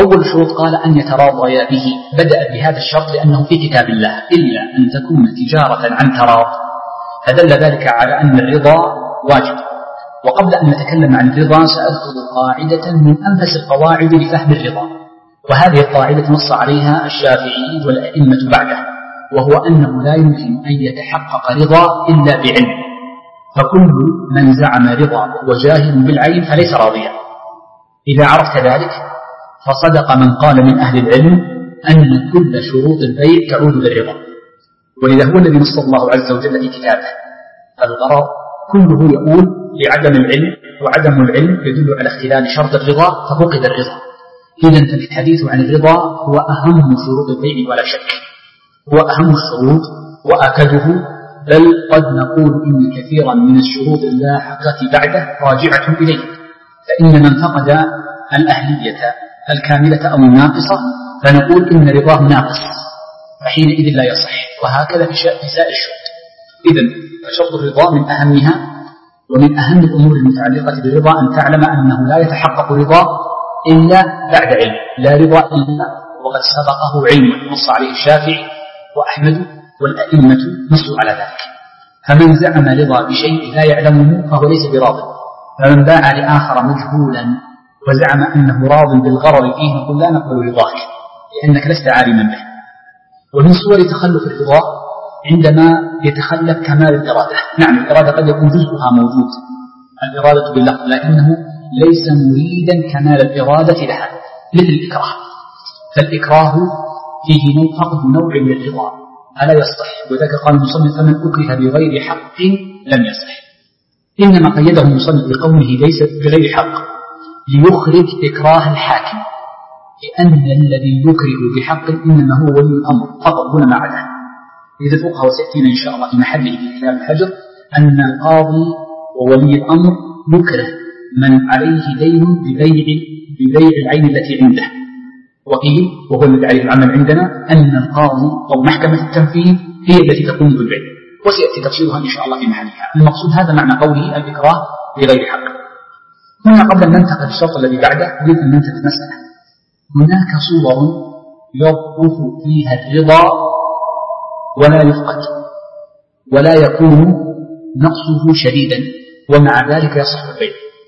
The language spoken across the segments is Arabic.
أول الشروط قال أن يتراضيا به، بدأ بهذا الشرط لأنه في كتاب الله إلا أن تكون تجارة عن تراض، فدل ذلك على أن الرضا واجب. وقبل أن نتكلم عن الرضا سأذكر قاعدة من أنفس القواعد لفهم الرضا، وهذه القاعدة نص عليها الشافعي والأئمة بعده، وهو أنه لا يمكن أن يتحقق رضا إلا بعلم، فكل من زعم رضا وهو جاهل بالعين فليس راضيا. إذا عرفت ذلك فصدق من قال من أهل العلم أن كل شروط البيع تعود للرضا، ولذا هو الذي نص الله عز وجل في كتابه. فالغرض كله يقول لعدم العلم، وعدم العلم يدل على اختلال شرط الرضا ففقد الرضا. إذن فالحديث عن الرضا هو أهم شروط البيع ولا شك، هو أهم الشروط وأكده، بل قد نقول إن كثيرا من الشروط اللاحقة بعده راجعة إليه، فإن من فقد الأهلية الكاملة أو الناقصة فنقول إن رضاه ناقص، فحينئذ لا يصح. وهكذا في سائر الشروط. إذن فشرط الرضا من أهمها، ومن أهم الأمور المتعلقة بالرضا أن تعلم أنه لا يتحقق رضا إلا بعد علم، لا رضا إلا وقد سبقه علم، نص عليه الشافعي وأحمد والأئمة نصوا على ذلك. فمن زعم رضا بشيء لا يعلمه فهو ليس براض، فمن باع لآخر مجهولا وزعم أنه راض بالغرر فيه نقول لا نقبل رضاك لأنك لست عالما به. ومن صور تخلف الرضا عندما يتخلف كمال الإرادة. نعم الإرادة قد يكون جزءها موجود، الإرادة باللفظ، لكنه ليس مريدا كمال الإرادة لها، مثل الإكراه. فالإكراه فيه فقد نوع من الرضا ألا يصح، وذلك قال المصنف فمن أكره بغير حق لم يصح. إنما قيده المصنف بقوله ليس بغير حق ليخرج إكراه الحاكم، لأن الذي يكره بحق إنما هو ولي الأمر فقط دون ما عداه. إذا الفقهاء وسيأتينا إن شاء الله في محله في كتاب الحجر أن القاضي وولي الأمر يكره من عليه دين ببيع العين التي عنده. وقيل وهو الذي عليه العمل عندنا أن القاضي أو محكمة التنفيذ هي التي تقوم بالبيع، وسيأتي تفصيلها إن شاء الله في محلها. المقصود هذا معنى قوله الإكراه بغير حق. هنا قبل أن ننتقل للشرط الذي بعده أريد أن ننتقل مسألة. هناك صور يضعف فيها الرضا ولا يفقد ولا يكون نقصه شديدا ومع ذلك يصح البيع،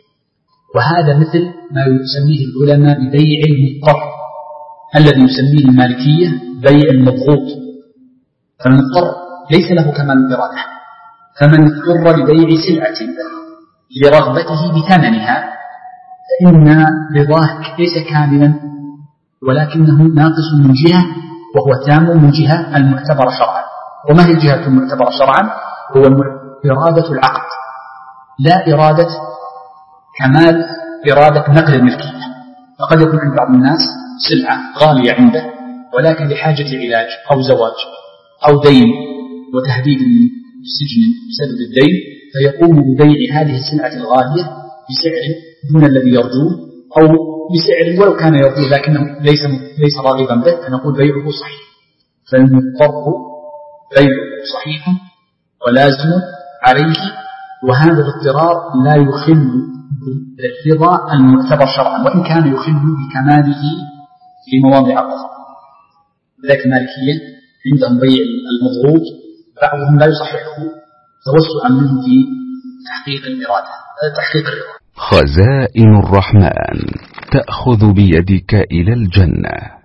وهذا مثل ما يسميه العلماء ببيع المضطر، الذي يسميه المالكية بيع المضغوط. فالمضطر ليس له كمال الإرادة، فمن اضطر لبيع سلعة لرغبته بثمنها فإن رضاه ليس كاملا ولكنه ناقص من جهة وهو تام من جهة المعتبرة شرعا. وما هي الجهة المعتبرة شرعا؟ هو إرادة العقد، لا إرادة كمال إرادة نقل الملكية. فقد يكون عند بعض الناس سلعة غالية عنده ولكن لحاجة علاج أو زواج أو دين وتهديد من السجن بسبب الدين، فيقوم ببيع هذه السلعة الغالية بسعر دون الذي يرجوه أو بسعر ولو كان يرجوه لكنه ليس راغبا به، فنقول بيعه صحيح. فالمضطر بيعه صحيح ولازم عليه، وهذا الاضطرار لا يخل بالرضا المعتبر شرعا وإن كان يخل بكماله في مواضع أخرى. ذلك المالكية عندهم بيع المضغوط بعضهم لا يصححه توسعا منه في تحقيق الرضا. خزائن الرحمن تأخذ بيدك إلى الجنة.